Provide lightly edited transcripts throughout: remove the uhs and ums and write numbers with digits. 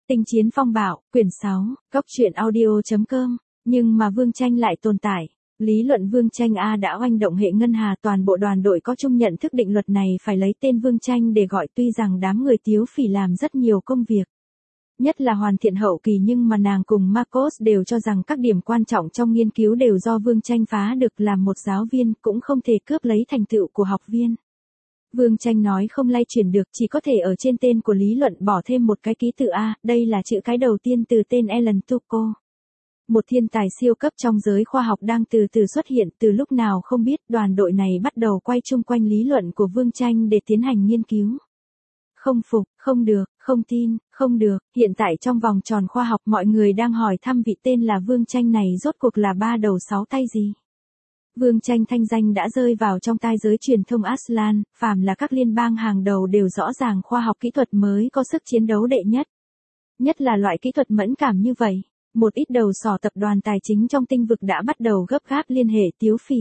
Tinh chiến phong bạo, quyển 6, Cóc truyện audio.com, nhưng mà Vương Tranh lại tồn tại. Lý luận Vương Tranh A đã oanh động hệ ngân hà, toàn bộ đoàn đội có chung nhận thức định luật này phải lấy tên Vương Tranh để gọi, tuy rằng đám người Tiếu Phỉ làm rất nhiều công việc. Nhất là hoàn thiện hậu kỳ, nhưng mà nàng cùng Marcos đều cho rằng các điểm quan trọng trong nghiên cứu đều do Vương Tranh phá được. Làm một giáo viên cũng không thể cướp lấy thành tựu của học viên. Vương Tranh nói không lay chuyển được, chỉ có thể ở trên tên của lý luận bỏ thêm một cái ký tự A, đây là chữ cái đầu tiên từ tên Alan Tuco. Một thiên tài siêu cấp trong giới khoa học đang từ từ xuất hiện, từ lúc nào không biết. Đoàn đội này bắt đầu quay chung quanh lý luận của Vương Tranh để tiến hành nghiên cứu. Không phục, không được, không tin, không được. Hiện tại trong vòng tròn khoa học mọi người đang hỏi thăm vị tên là Vương Tranh này rốt cuộc là ba đầu sáu tay gì. Vương Tranh thanh danh đã rơi vào trong tai giới truyền thông Aslan, phàm là các liên bang hàng đầu đều rõ ràng khoa học kỹ thuật mới có sức chiến đấu đệ nhất. Nhất là loại kỹ thuật mẫn cảm như vậy. Một ít đầu sỏ tập đoàn tài chính trong tinh vực đã bắt đầu gấp gáp liên hệ Tiếu Phỉ.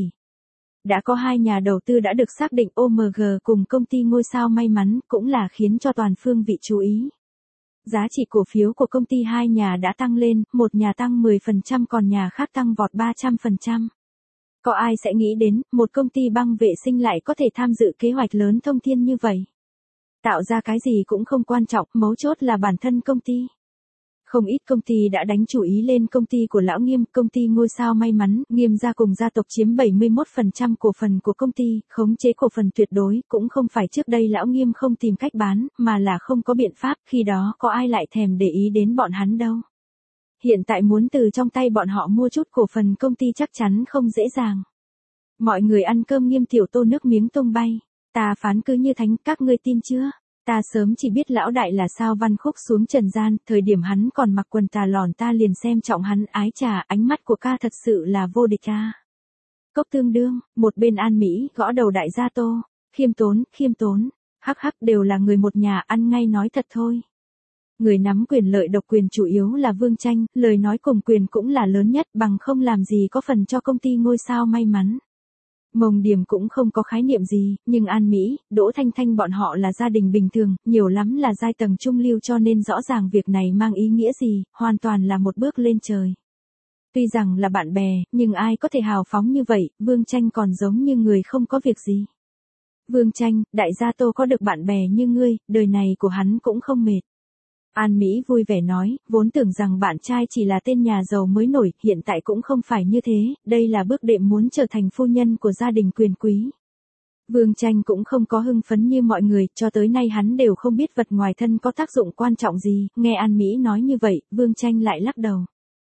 Đã có hai nhà đầu tư đã được xác định, OMG cùng công ty ngôi sao may mắn, cũng là khiến cho toàn phương vị chú ý. Giá trị cổ phiếu của công ty hai nhà đã tăng lên, một nhà tăng 10% còn nhà khác tăng vọt 300%. Có ai sẽ nghĩ đến, một công ty băng vệ sinh lại có thể tham dự kế hoạch lớn thông thiên như vậy? Tạo ra cái gì cũng không quan trọng, mấu chốt là bản thân công ty. Không ít công ty đã đánh chủ ý lên công ty của lão Nghiêm, công ty ngôi sao may mắn. Nghiêm gia cùng gia tộc chiếm 71% cổ phần của công ty, khống chế cổ phần tuyệt đối. Cũng không phải trước đây lão Nghiêm không tìm cách bán, mà là không có biện pháp, khi đó có ai lại thèm để ý đến bọn hắn đâu. Hiện tại muốn từ trong tay bọn họ mua chút cổ phần công ty chắc chắn không dễ dàng. Mọi người ăn cơm Nghiêm Tiểu Tô nước miếng tung bay. Ta phán cứ như thánh, các ngươi tin chưa? Ta sớm chỉ biết lão đại là sao Văn Khúc xuống trần gian, thời điểm hắn còn mặc quần tà lòn ta liền xem trọng hắn, ái trà, ánh mắt của ca thật sự là vô địch a. Cốc tương đương, một bên An Mỹ, gõ đầu đại gia Tô, khiêm tốn, hắc hắc đều là người một nhà, ăn ngay nói thật thôi. Người nắm quyền lợi độc quyền chủ yếu là Vương Tranh, lời nói cùng quyền cũng là lớn nhất, bằng không làm gì có phần cho công ty ngôi sao may mắn. Mông Điểm cũng không có khái niệm gì, nhưng An Mỹ, Đỗ Thanh Thanh bọn họ là gia đình bình thường, nhiều lắm là giai tầng trung lưu, cho nên rõ ràng việc này mang ý nghĩa gì, hoàn toàn là một bước lên trời. Tuy rằng là bạn bè, nhưng ai có thể hào phóng như vậy, Vương Tranh còn giống như người không có việc gì. Vương Tranh, đại gia Tô có được bạn bè như ngươi, đời này của hắn cũng không mệt. An Mỹ vui vẻ nói, vốn tưởng rằng bạn trai chỉ là tên nhà giàu mới nổi, hiện tại cũng không phải như thế, đây là bước đệm muốn trở thành phu nhân của gia đình quyền quý. Vương Tranh cũng không có hưng phấn như mọi người, cho tới nay hắn đều không biết vật ngoài thân có tác dụng quan trọng gì, nghe An Mỹ nói như vậy, Vương Tranh lại lắc đầu.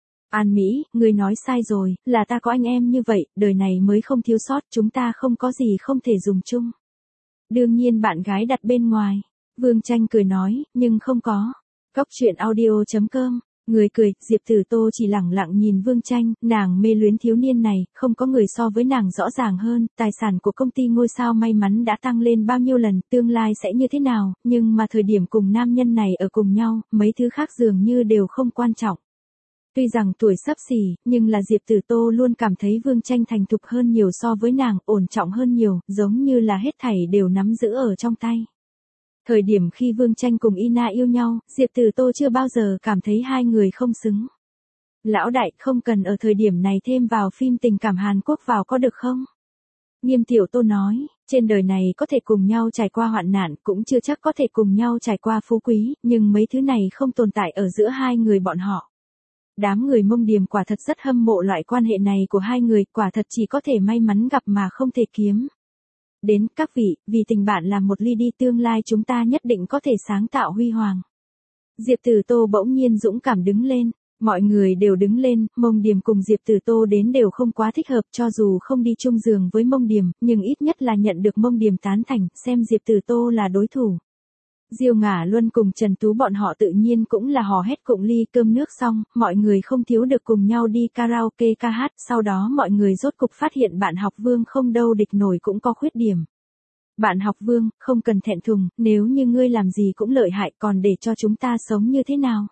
An Mỹ, ngươi nói sai rồi, là ta có anh em như vậy, đời này mới không thiếu sót, chúng ta không có gì không thể dùng chung. Đương nhiên bạn gái đặt bên ngoài. Vương Tranh cười nói, nhưng không có. Cóc truyện audio.com, người cười, Diệp Tử Tô chỉ lẳng lặng nhìn Vương Tranh, nàng mê luyến thiếu niên này, không có người so với nàng rõ ràng hơn, tài sản của công ty ngôi sao may mắn đã tăng lên bao nhiêu lần, tương lai sẽ như thế nào, nhưng mà thời điểm cùng nam nhân này ở cùng nhau, mấy thứ khác dường như đều không quan trọng. Tuy rằng tuổi xấp xỉ, nhưng là Diệp Tử Tô luôn cảm thấy Vương Tranh thành thục hơn nhiều so với nàng, ổn trọng hơn nhiều, giống như là hết thảy đều nắm giữ ở trong tay. Thời điểm khi Vương Tranh cùng Ina yêu nhau, Diệp Tử Tô chưa bao giờ cảm thấy hai người không xứng. Lão đại, không cần ở thời điểm này thêm vào phim tình cảm Hàn Quốc vào có được không? Nghiêm Tiểu Tô nói, trên đời này có thể cùng nhau trải qua hoạn nạn, cũng chưa chắc có thể cùng nhau trải qua phú quý, nhưng mấy thứ này không tồn tại ở giữa hai người bọn họ. Đám người Mông Điểm quả thật rất hâm mộ loại quan hệ này của hai người, quả thật chỉ có thể may mắn gặp mà không thể kiếm. Đến các vị, vì tình bạn làm một ly đi, tương lai chúng ta nhất định có thể sáng tạo huy hoàng. Diệp Tử Tô bỗng nhiên dũng cảm đứng lên, mọi người đều đứng lên, Mông Điểm cùng Diệp Tử Tô đến đều không quá thích hợp, cho dù không đi chung giường với Mông Điểm, nhưng ít nhất là nhận được Mông Điểm tán thành, xem Diệp Tử Tô là đối thủ. Diêu Ngả Luân cùng Trần Tú bọn họ tự nhiên cũng là hò hét cụng ly, cơm nước xong, mọi người không thiếu được cùng nhau đi karaoke ca hát, sau đó mọi người rốt cục phát hiện bạn học Vương không đâu địch nổi cũng có khuyết điểm. Bạn học Vương, không cần thẹn thùng, nếu như ngươi làm gì cũng lợi hại, còn để cho chúng ta sống như thế nào?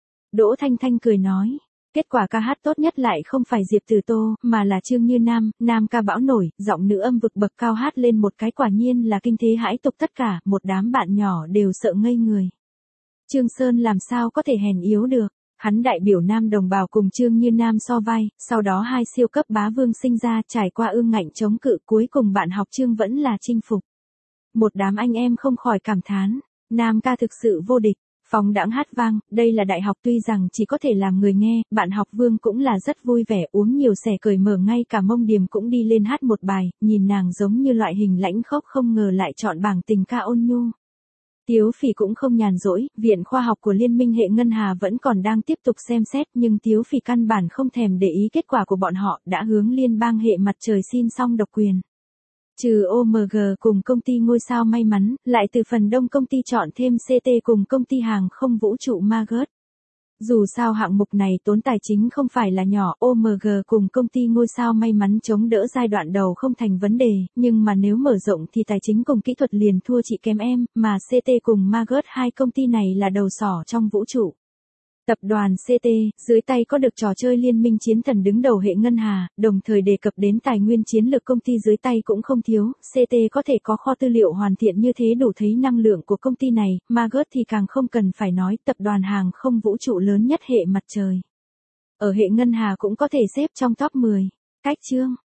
Đỗ Thanh Thanh cười nói. Kết quả ca hát tốt nhất lại không phải Diệp Tử Tô, mà là Trương Như Nam, nam ca bão nổi, giọng nữ âm vực bậc cao hát lên một cái quả nhiên là kinh thế hãi tục, tất cả, một đám bạn nhỏ đều sợ ngây người. Trương Sơn làm sao có thể hèn yếu được. Hắn đại biểu Nam đồng bào cùng Trương Như Nam so vai, sau đó hai siêu cấp bá vương sinh ra trải qua ương ngạnh chống cự cuối cùng bạn học Trương vẫn là chinh phục. Một đám anh em không khỏi cảm thán, Nam ca thực sự vô địch, phóng đãng hát vang, đây là đại học tuy rằng chỉ có thể làm người nghe, bạn học Vương cũng là rất vui vẻ uống nhiều xẻ cởi mở ngay cả Mông Điềm cũng đi lên hát một bài, nhìn nàng giống như loại hình lãnh khốc không ngờ lại chọn bảng tình ca ôn nhu. Tiếu Phỉ cũng không nhàn rỗi, Viện Khoa học của Liên minh hệ Ngân Hà vẫn còn đang tiếp tục xem xét nhưng Tiếu Phỉ căn bản không thèm để ý kết quả của bọn họ đã hướng Liên bang hệ Mặt Trời xin xong độc quyền. Trừ OMG cùng công ty ngôi sao may mắn, lại từ phần đông công ty chọn thêm CT cùng công ty hàng không vũ trụ Margot. Dù sao hạng mục này tốn tài chính không phải là nhỏ, OMG cùng công ty ngôi sao may mắn chống đỡ giai đoạn đầu không thành vấn đề, nhưng mà nếu mở rộng thì tài chính cùng kỹ thuật liền thua chị kém em, mà CT cùng Margot hai công ty này là đầu sỏ trong vũ trụ. Tập đoàn CT, dưới tay có được trò chơi liên minh chiến thần đứng đầu hệ Ngân Hà, đồng thời đề cập đến tài nguyên chiến lược công ty dưới tay cũng không thiếu, CT có thể có kho tư liệu hoàn thiện như thế đủ thấy năng lượng của công ty này, Margot thì càng không cần phải nói, tập đoàn hàng không vũ trụ lớn nhất hệ Mặt Trời. Ở hệ Ngân Hà cũng có thể xếp trong top 10. Cách chương